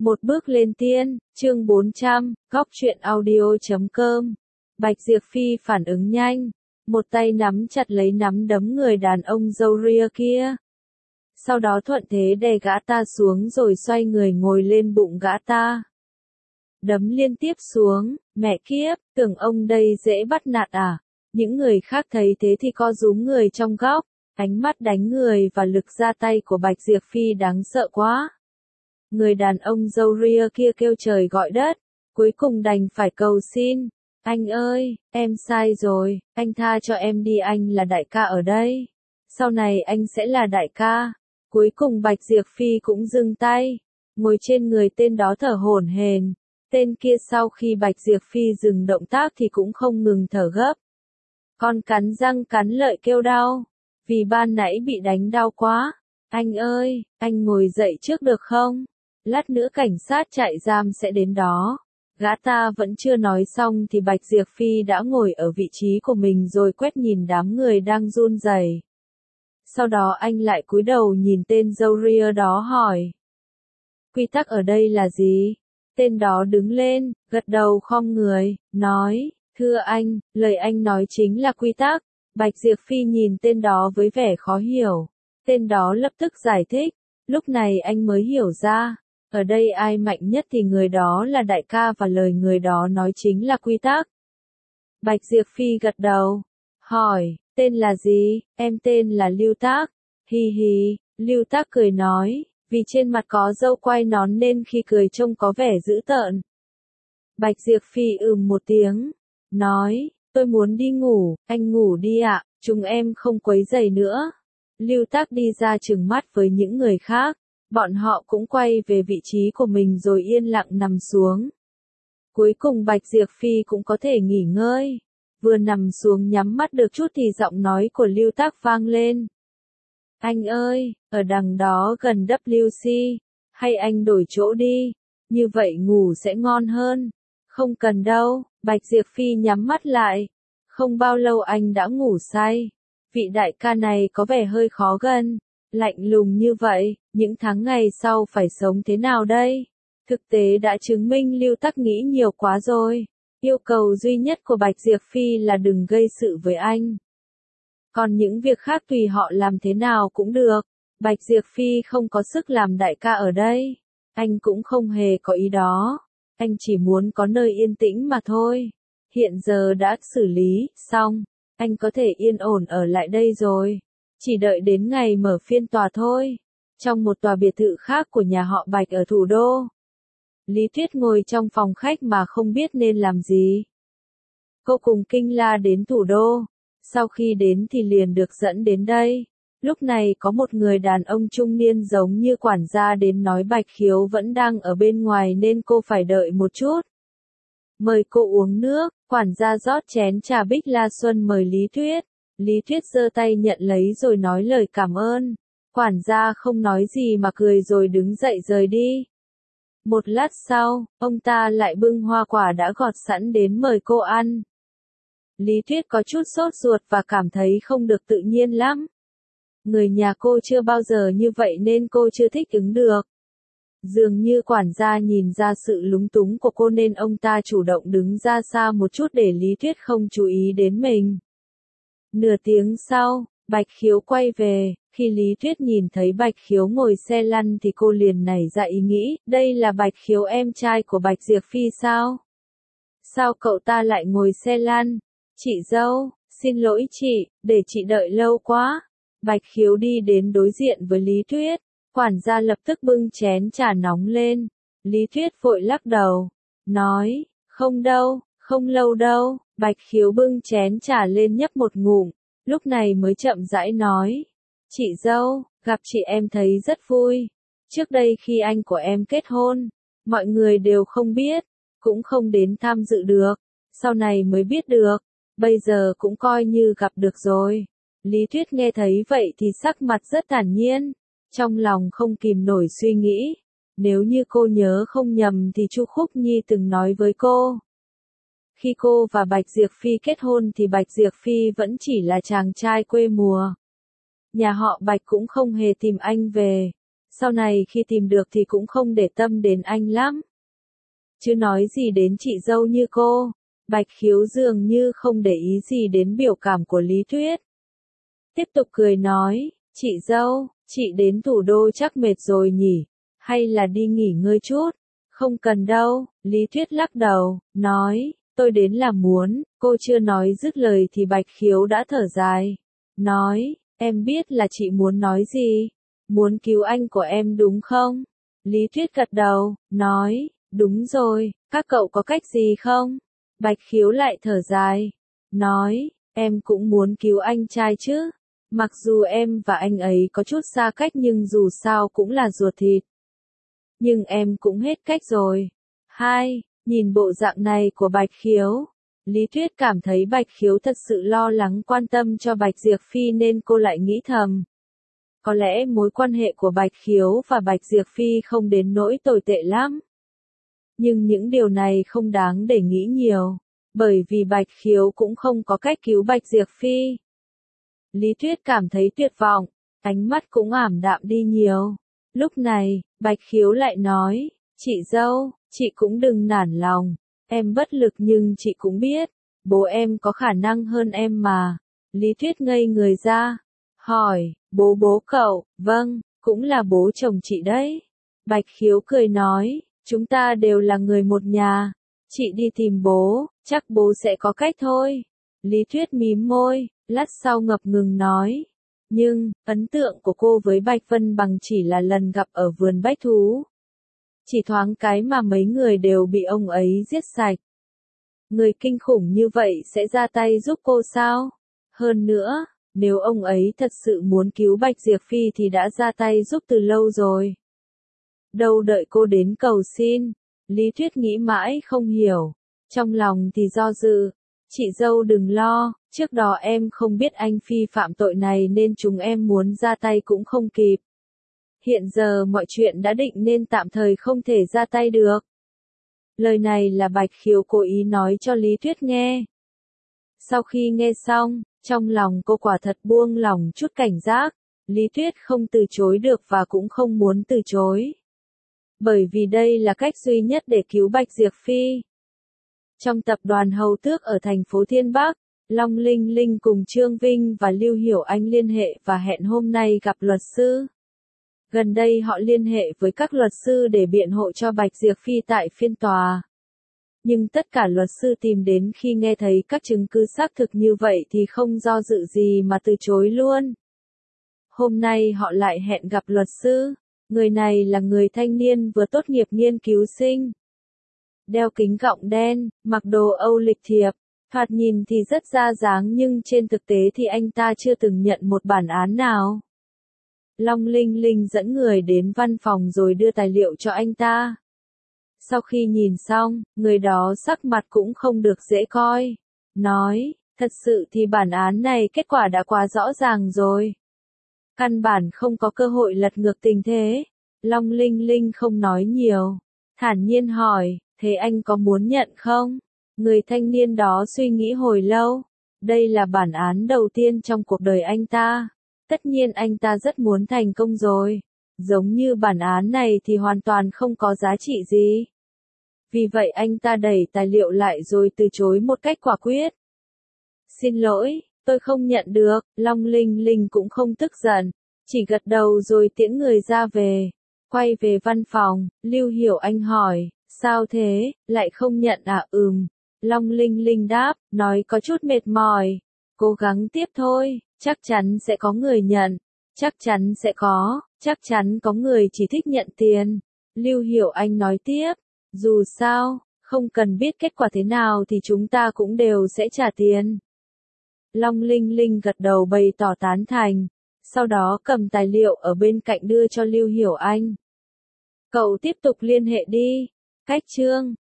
Một bước lên tiên, chương 400, góc truyện audio.com. Bạch Diệp Phi phản ứng nhanh, một tay nắm chặt lấy nắm đấm người đàn ông râu ria kia. Sau đó thuận thế đè gã ta xuống rồi xoay người ngồi lên bụng gã ta. Đấm liên tiếp xuống, mẹ kiếp, tưởng ông đây dễ bắt nạt à? Những người khác thấy thế thì co rúm người trong góc, ánh mắt đánh người và lực ra tay của Bạch Diệp Phi đáng sợ quá. Người đàn ông râu ria kia kêu trời gọi đất, cuối cùng đành phải cầu xin. Anh ơi, em sai rồi, anh tha cho em đi, anh là đại ca ở đây. Sau này anh sẽ là đại ca. Cuối cùng Bạch Diệp Phi cũng dừng tay, ngồi trên người tên đó thở hổn hển. Tên kia sau khi Bạch Diệp Phi dừng động tác thì cũng không ngừng thở gấp. Con cắn răng cắn lợi kêu đau, vì ban nãy bị đánh đau quá. Anh ơi, anh ngồi dậy trước được không? Lát nữa cảnh sát trại giam sẽ đến đó. Gã ta vẫn chưa nói xong thì Bạch Diệp Phi đã ngồi ở vị trí của mình rồi quét nhìn đám người đang run rẩy. Sau đó anh lại cúi đầu nhìn tên râu ria đó hỏi. Quy tắc ở đây là gì? Tên đó đứng lên, gật đầu khom người, nói, thưa anh, lời anh nói chính là quy tắc. Bạch Diệp Phi nhìn tên đó với vẻ khó hiểu. Tên đó lập tức giải thích, lúc này anh mới hiểu ra. Ở đây ai mạnh nhất thì người đó là đại ca và lời người đó nói chính là quy tắc. Bạch Diệp Phi gật đầu, hỏi, tên là gì? Em tên là Lưu Tác. Hi hi, Lưu Tác cười nói, vì trên mặt có râu quai nón nên khi cười trông có vẻ dữ tợn. Bạch Diệp Phi một tiếng, nói, tôi muốn đi ngủ, anh ngủ đi ạ, chúng em không quấy rầy nữa. Lưu Tác đi ra trừng mắt với những người khác. Bọn họ cũng quay về vị trí của mình rồi yên lặng nằm xuống. Cuối cùng Bạch Diệp Phi cũng có thể nghỉ ngơi. Vừa nằm xuống nhắm mắt được chút thì giọng nói của Lưu Tác vang lên. Anh ơi, ở đằng đó gần WC, hay anh đổi chỗ đi, như vậy ngủ sẽ ngon hơn. Không cần đâu, Bạch Diệp Phi nhắm mắt lại. Không bao lâu anh đã ngủ say. Vị đại ca này có vẻ hơi khó gần. Lạnh lùng như vậy, những tháng ngày sau phải sống thế nào đây? Thực tế đã chứng minh Lưu Tác nghĩ nhiều quá rồi. Yêu cầu duy nhất của Bạch Diệp Phi là đừng gây sự với anh. Còn những việc khác tùy họ làm thế nào cũng được. Bạch Diệp Phi không có sức làm đại ca ở đây. Anh cũng không hề có ý đó. Anh chỉ muốn có nơi yên tĩnh mà thôi. Hiện giờ đã xử lý xong, anh có thể yên ổn ở lại đây rồi. Chỉ đợi đến ngày mở phiên tòa thôi. Trong một tòa biệt thự khác của nhà họ Bạch ở thủ đô. Lý Tuyết ngồi trong phòng khách mà không biết nên làm gì. Cô cùng Kinh La đến thủ đô. Sau khi đến thì liền được dẫn đến đây. Lúc này có một người đàn ông trung niên giống như quản gia đến nói Bạch Khiếu vẫn đang ở bên ngoài nên cô phải đợi một chút. Mời cô uống nước, quản gia rót chén trà Bích La Xuân mời Lý Tuyết. Lý Tuyết giơ tay nhận lấy rồi nói lời cảm ơn. Quản gia không nói gì mà cười rồi đứng dậy rời đi. Một lát sau, ông ta lại bưng hoa quả đã gọt sẵn đến mời cô ăn. Lý Tuyết có chút sốt ruột và cảm thấy không được tự nhiên lắm. Người nhà cô chưa bao giờ như vậy nên cô chưa thích ứng được. Dường như quản gia nhìn ra sự lúng túng của cô nên ông ta chủ động đứng ra xa một chút để Lý Tuyết không chú ý đến mình. Nửa tiếng sau, Bạch Khiếu quay về, khi Lý Tuyết nhìn thấy Bạch Khiếu ngồi xe lăn thì cô liền nảy ra ý nghĩ, đây là Bạch Khiếu em trai của Bạch Diệp Phi sao? Sao cậu ta lại ngồi xe lăn? Chị dâu, xin lỗi chị, để chị đợi lâu quá. Bạch Khiếu đi đến đối diện với Lý Tuyết, quản gia lập tức bưng chén trà nóng lên. Lý Tuyết vội lắc đầu, nói, không đâu, không lâu đâu. Bạch Khiếu bưng chén trà lên nhấp một ngụm, lúc này mới chậm rãi nói. Chị dâu, gặp chị em thấy rất vui. Trước đây khi anh của em kết hôn, mọi người đều không biết, cũng không đến tham dự được. Sau này mới biết được, bây giờ cũng coi như gặp được rồi. Lý Tuyết nghe thấy vậy thì sắc mặt rất thản nhiên, trong lòng không kìm nổi suy nghĩ. Nếu như cô nhớ không nhầm thì Chu Khúc Nhi từng nói với cô. Khi cô và Bạch Diệp Phi kết hôn thì Bạch Diệp Phi vẫn chỉ là chàng trai quê mùa. Nhà họ Bạch cũng không hề tìm anh về. Sau này khi tìm được thì cũng không để tâm đến anh lắm. Chứ nói gì đến chị dâu như cô. Bạch Khiếu dường như không để ý gì đến biểu cảm của Lý Tuyết. Tiếp tục cười nói, chị dâu, chị đến thủ đô chắc mệt rồi nhỉ, hay là đi nghỉ ngơi chút? Không cần đâu, Lý Tuyết lắc đầu, nói, tôi đến là muốn, cô chưa nói dứt lời thì Bạch Khiếu đã thở dài. Nói, em biết là chị muốn nói gì, muốn cứu anh của em đúng không? Lý Tuyết gật đầu, nói, đúng rồi, các cậu có cách gì không? Bạch Khiếu lại thở dài, nói, em cũng muốn cứu anh trai chứ. Mặc dù em và anh ấy có chút xa cách nhưng dù sao cũng là ruột thịt. Nhưng em cũng hết cách rồi. Nhìn bộ dạng này của Bạch Khiếu. Lý Tuyết cảm thấy Bạch Khiếu thật sự lo lắng quan tâm cho Bạch Diệp Phi nên cô lại nghĩ thầm. Có lẽ mối quan hệ của Bạch Khiếu và Bạch Diệp Phi không đến nỗi tồi tệ lắm. Nhưng những điều này không đáng để nghĩ nhiều. Bởi vì Bạch Khiếu cũng không có cách cứu Bạch Diệp Phi. Lý Tuyết cảm thấy tuyệt vọng, ánh mắt cũng ảm đạm đi nhiều. Lúc này, Bạch Khiếu lại nói, chị dâu, chị cũng đừng nản lòng, em bất lực nhưng chị cũng biết, bố em có khả năng hơn em mà. Lý Tuyết ngây người ra, hỏi, bố cậu, vâng, cũng là bố chồng chị đấy. Bạch Khiếu cười nói, chúng ta đều là người một nhà, chị đi tìm bố, chắc bố sẽ có cách thôi. Lý Tuyết mím môi, lát sau ngập ngừng nói. Nhưng, ấn tượng của cô với Bạch Vân Bằng chỉ là lần gặp ở vườn bách thú. Chỉ thoáng cái mà mấy người đều bị ông ấy giết sạch. Người kinh khủng như vậy sẽ ra tay giúp cô sao? Hơn nữa, nếu ông ấy thật sự muốn cứu Bạch Diệp Phi thì đã ra tay giúp từ lâu rồi. Đâu đợi cô đến cầu xin. Lý Tuyết nghĩ mãi không hiểu. Trong lòng thì do dự. Chị dâu đừng lo, trước đó em không biết anh Phi phạm tội này nên chúng em muốn ra tay cũng không kịp. Hiện giờ mọi chuyện đã định nên tạm thời không thể ra tay được. Lời này là Bạch Khiếu cố ý nói cho Lý Tuyết nghe. Sau khi nghe xong, trong lòng cô quả thật buông lỏng chút cảnh giác. Lý Tuyết không từ chối được và cũng không muốn từ chối. Bởi vì đây là cách duy nhất để cứu Bạch Diệp Phi. Trong tập đoàn Hầu Tước ở thành phố Thiên Bắc, Long Linh Linh cùng Trương Vinh và Lưu Hiểu Anh liên hệ và hẹn hôm nay gặp luật sư. Gần đây họ liên hệ với các luật sư để biện hộ cho Bạch Diệp Phi tại phiên tòa. Nhưng tất cả luật sư tìm đến khi nghe thấy các chứng cứ xác thực như vậy thì không do dự gì mà từ chối luôn. Hôm nay họ lại hẹn gặp luật sư. Người này là người thanh niên vừa tốt nghiệp nghiên cứu sinh. Đeo kính gọng đen, mặc đồ Âu lịch thiệp, thoạt nhìn thì rất ra dáng nhưng trên thực tế thì anh ta chưa từng nhận một bản án nào. Long Linh Linh dẫn người đến văn phòng rồi đưa tài liệu cho anh ta. Sau khi nhìn xong, người đó sắc mặt cũng không được dễ coi. Nói, thật sự thì bản án này kết quả đã quá rõ ràng rồi. Căn bản không có cơ hội lật ngược tình thế. Long Linh Linh không nói nhiều. Thản nhiên hỏi, thế anh có muốn nhận không? Người thanh niên đó suy nghĩ hồi lâu. Đây là bản án đầu tiên trong cuộc đời anh ta. Tất nhiên anh ta rất muốn thành công rồi. Giống như bản án này thì hoàn toàn không có giá trị gì. Vì vậy anh ta đẩy tài liệu lại rồi từ chối một cách quả quyết. Xin lỗi, tôi không nhận được. Long Linh Linh cũng không tức giận. Chỉ gật đầu rồi tiễn người ra về. Quay về văn phòng, Lưu Hiểu Anh hỏi, sao thế, lại không nhận à? Long Linh Linh đáp, nói có chút mệt mỏi. Cố gắng tiếp thôi, chắc chắn sẽ có người nhận. Chắc chắn sẽ có, chắc chắn có người chỉ thích nhận tiền. Lưu Hiểu Anh nói tiếp, dù sao, không cần biết kết quả thế nào thì chúng ta cũng đều sẽ trả tiền. Long Linh Linh gật đầu bày tỏ tán thành. Sau đó cầm tài liệu ở bên cạnh đưa cho Lưu Hiểu Anh. Cậu tiếp tục liên hệ đi. Cách chương